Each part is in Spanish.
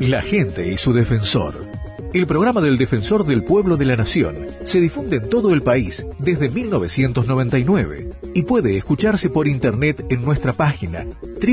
La gente y su defensor. El programa del Defensor del Pueblo de la Nación se difunde en todo el país desde 1999 y puede escucharse por internet en nuestra página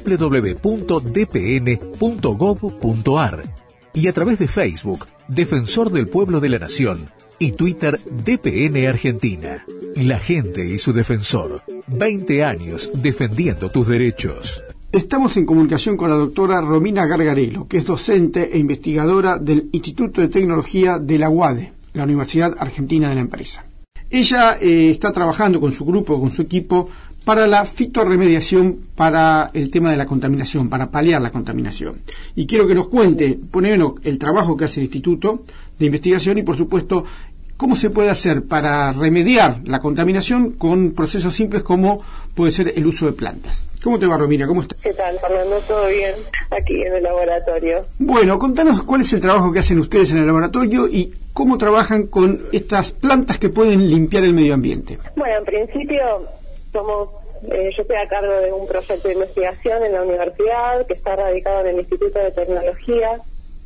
www.dpn.gov.ar y a través de Facebook, Defensor del Pueblo de la Nación, y Twitter, DPN Argentina. La gente y su defensor. 20 años defendiendo tus derechos. Estamos en comunicación con la doctora Romina Gargarello, que es docente e investigadora del Instituto de Tecnología de la UADE, la Universidad Argentina de la Empresa. Ella está trabajando con su grupo, con su equipo, para la fitorremediación para el tema de la contaminación, para paliar la contaminación. Y quiero que nos cuente, primero, el trabajo que hace el Instituto de Investigación y, por supuesto, cómo se puede hacer para remediar la contaminación con procesos simples como puede ser el uso de plantas. ¿Cómo te va, Romina? ¿Cómo estás? ¿Qué tal, Fernando? ¿Todo bien? Aquí en el laboratorio. Bueno, contanos cuál es el trabajo que hacen ustedes en el laboratorio y cómo trabajan con estas plantas que pueden limpiar el medio ambiente. Bueno, en principio yo estoy a cargo de un proyecto de investigación en la universidad que está radicado en el Instituto de Tecnología.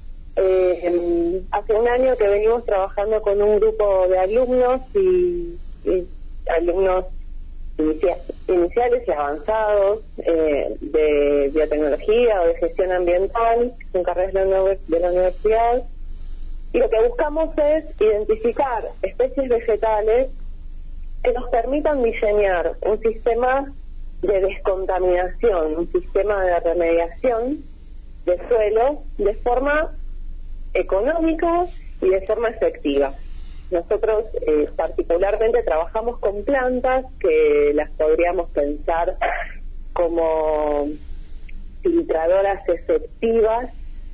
Hace un año que venimos trabajando con un grupo de alumnos y alumnos iniciales y avanzados de biotecnología o de gestión ambiental, son carreras de la universidad, y lo que buscamos es identificar especies vegetales que nos permitan diseñar un sistema de descontaminación, un sistema de remediación de suelo de forma económica y de forma efectiva. Nosotros particularmente trabajamos con plantas que las podríamos pensar como filtradoras efectivas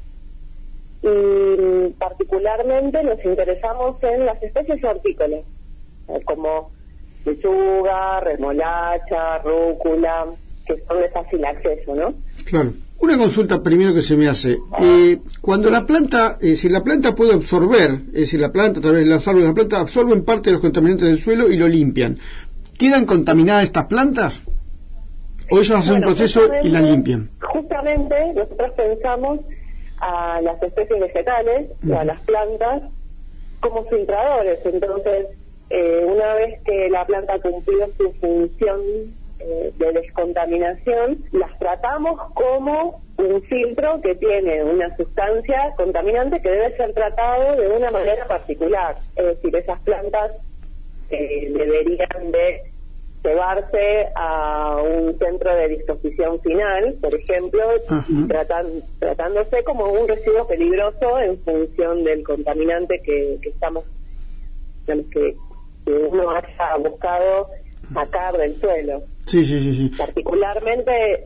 y particularmente nos interesamos en las especies hortícolas, como lechuga, remolacha, rúcula, que son de fácil acceso, ¿no? Claro. Una consulta primero que se me hace. Cuando la planta, si la planta puede absorber, es decir, la planta, a través de las árboles de la planta, absorben parte de los contaminantes del suelo y lo limpian. ¿Quedan contaminadas estas plantas? ¿O ellos hacen un proceso y la limpian? Justamente nosotros pensamos a las especies vegetales, a las plantas, como filtradores. Entonces, una vez que la planta cumplió su función de descontaminación, las tratamos como un filtro que tiene una sustancia contaminante que debe ser tratado de una manera particular. Es decir, esas plantas deberían de llevarse a un centro de disposición final, por ejemplo, tratándose como un residuo peligroso en función del contaminante que estamos, que uno haya buscado sacar del suelo. Sí. Particularmente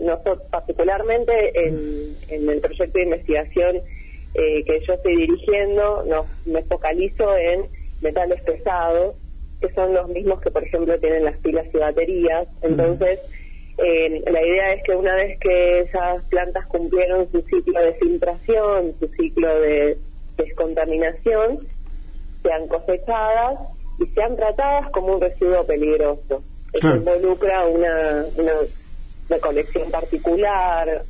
en el proyecto de investigación que yo estoy dirigiendo, me focalizo en metales pesados, que son los mismos que, por ejemplo, tienen las pilas y baterías. Entonces, la idea es que una vez que esas plantas cumplieron su ciclo de filtración, su ciclo de descontaminación, sean cosechadas y sean tratadas como un residuo peligroso. Eso involucra una recolección particular,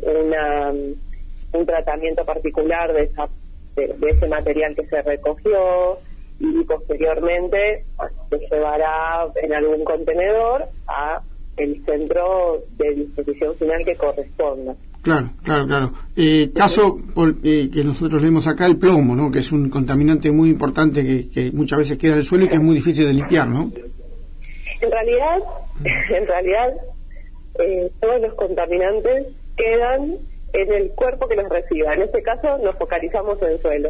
un tratamiento particular de ese material que se recogió, y posteriormente se llevará en algún contenedor a el centro de disposición final que corresponda. Claro. Caso que nosotros leemos acá, el plomo, ¿no? Que es un contaminante muy importante que muchas veces queda en el suelo y que es muy difícil de limpiar, ¿no? En realidad, todos los contaminantes quedan en el cuerpo que los reciba. En este caso nos focalizamos en el suelo.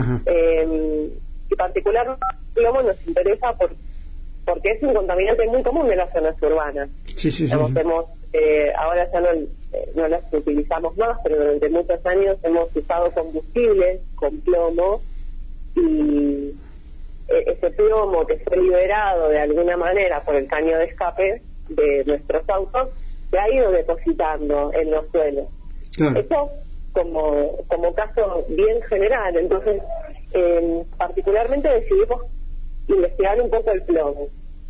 Y particularmente el plomo nos interesa porque es un contaminante muy común de las zonas urbanas. Sí. Ahora ya no las utilizamos más, pero durante muchos años hemos usado combustibles con plomo, y ese plomo que fue liberado de alguna manera por el caño de escape de nuestros autos se ha ido depositando en los suelos. Eso como caso bien general. Entonces, particularmente decidimos investigar un poco el plomo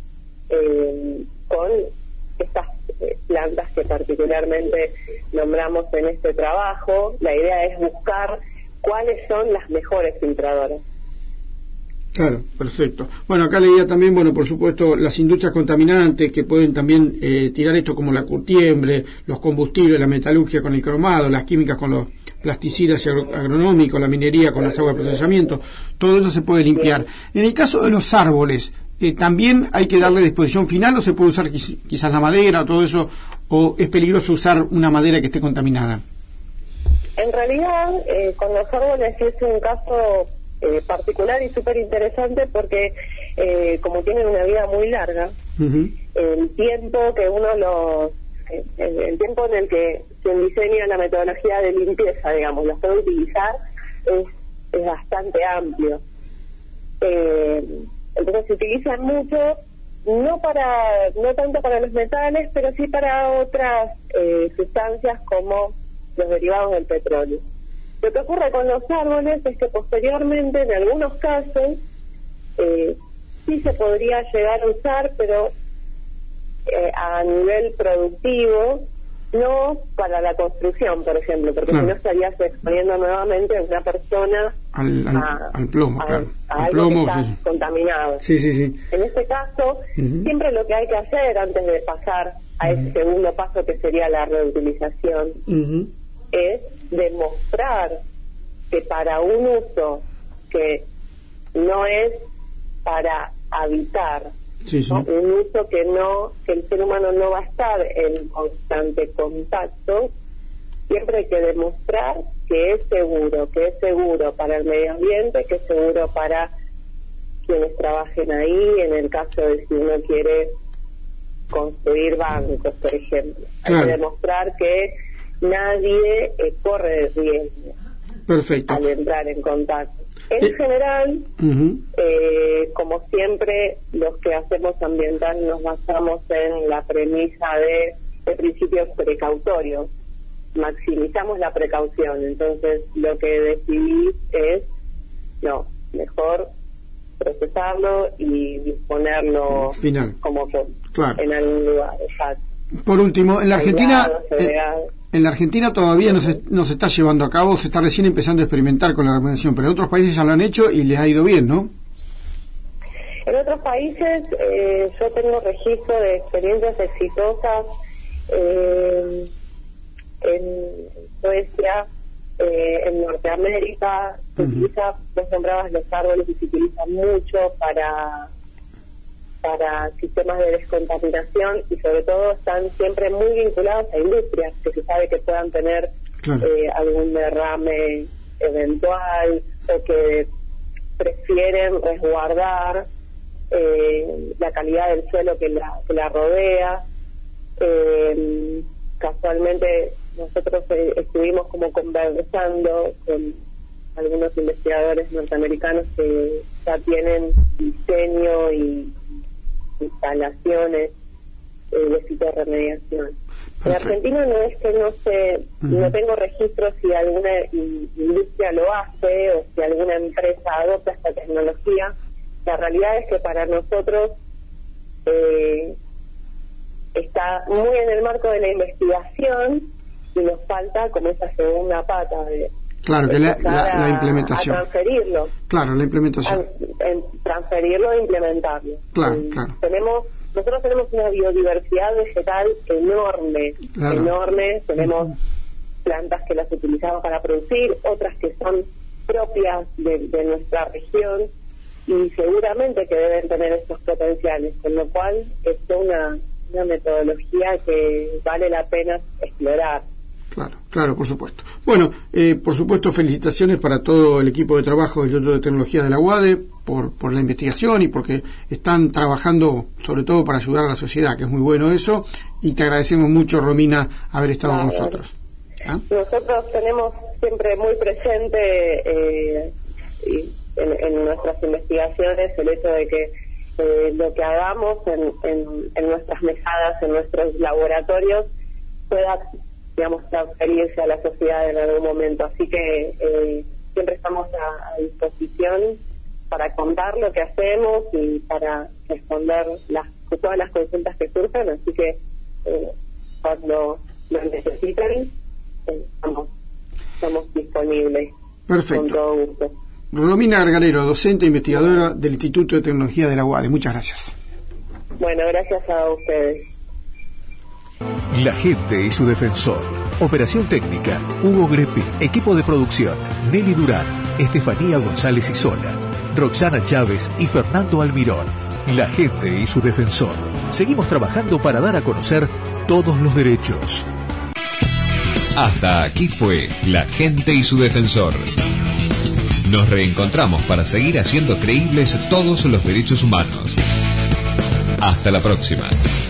con estas plantas que particularmente nombramos en este trabajo. La idea es buscar cuáles son las mejores filtradoras. Claro, perfecto. Bueno, acá leía también, bueno, por supuesto, las industrias contaminantes que pueden también tirar esto, como la curtiembre, los combustibles, la metalurgia con el cromado, las químicas con los plasticidas y agronómicos, la minería con las aguas de procesamiento, todo eso se puede limpiar. En el caso de los árboles, ¿también hay que darle disposición final o se puede usar quizás la madera o todo eso, o es peligroso usar una madera que esté contaminada? En realidad, con los árboles es un caso particular y súper interesante porque como tienen una vida muy larga, el tiempo que el tiempo en el que se diseña la metodología de limpieza, digamos, las puede utilizar, es bastante amplio. Entonces se utilizan mucho, no tanto para los metales, pero sí para otras sustancias como los derivados del petróleo. Lo que ocurre con los árboles es que posteriormente, en algunos casos, sí se podría llegar a usar, pero a nivel productivo, no para la construcción, por ejemplo, porque si no estarías exponiendo nuevamente a una persona al plomo, a algo que está contaminado. Sí. En este caso, siempre lo que hay que hacer antes de pasar a ese segundo paso, que sería la reutilización, es demostrar que para un uso que no es para habitar, ¿no? Un uso que el ser humano no va a estar en constante contacto, siempre hay que demostrar que es seguro para el medio ambiente, que es seguro para quienes trabajen ahí, en el caso de si uno quiere construir bancos, por ejemplo. Hay que demostrar que nadie corre riesgo al entrar en contacto. En general, como siempre, los que hacemos ambiental nos basamos en la premisa de principios precautorios. Maximizamos la precaución. Entonces, lo que decidí es, mejor procesarlo y disponerlo final, como en algún lugar. Exacto. Por último, en la Argentina... En la Argentina todavía no se está llevando a cabo, se está recién empezando a experimentar con la recomendación, pero en otros países ya lo han hecho y les ha ido bien, ¿no? En otros países yo tengo registro de experiencias exitosas en Suecia, en Norteamérica. Se utiliza, vos nombrabas los árboles y se utilizan mucho para sistemas de descontaminación y sobre todo están siempre muy vinculados a industrias que se sabe que puedan tener algún derrame eventual o que prefieren resguardar la calidad del suelo que la rodea. Casualmente nosotros estuvimos como conversando con algunos investigadores norteamericanos que ya tienen diseño y instalaciones de fitorremediación. En Argentina no es que no tengo registro si alguna industria lo hace o si alguna empresa adopta esta tecnología. La realidad es que para nosotros está muy en el marco de la investigación y nos falta como esa segunda pata de que la implementación. A transferirlo. La implementación. Transferirlo e implementarlo. Nosotros tenemos una biodiversidad vegetal enorme. Tenemos plantas que las utilizamos para producir, otras que son propias de nuestra región y seguramente que deben tener estos potenciales, con lo cual es una metodología que vale la pena explorar. Claro, por supuesto. Bueno, por supuesto, felicitaciones para todo el equipo de trabajo del Instituto de Tecnología de la UADE por la investigación y porque están trabajando sobre todo para ayudar a la sociedad, que es muy bueno eso, y te agradecemos mucho, Romina, haber estado con nosotros. Nosotros tenemos siempre muy presente en nuestras investigaciones el hecho de que lo que hagamos en nuestras mesadas, en nuestros laboratorios, pueda transferirse a la sociedad en algún momento. Así que siempre estamos a disposición para contar lo que hacemos y para responder todas las consultas que surjan. Así que cuando lo necesiten, estamos disponibles. Perfecto. Con todo gusto. Romina Gargarelo, docente e investigadora del Instituto de Tecnología de la UADE. Muchas gracias. Bueno, gracias a ustedes. La gente y su defensor. Operación técnica, Hugo Grepi. Equipo de producción, Nelly Durán, Estefanía González Isola, Roxana Chávez y Fernando Almirón. La gente y su defensor. Seguimos trabajando para dar a conocer todos los derechos. Hasta aquí fue La gente y su defensor. Nos reencontramos para seguir haciendo creíbles todos los derechos humanos. Hasta la próxima.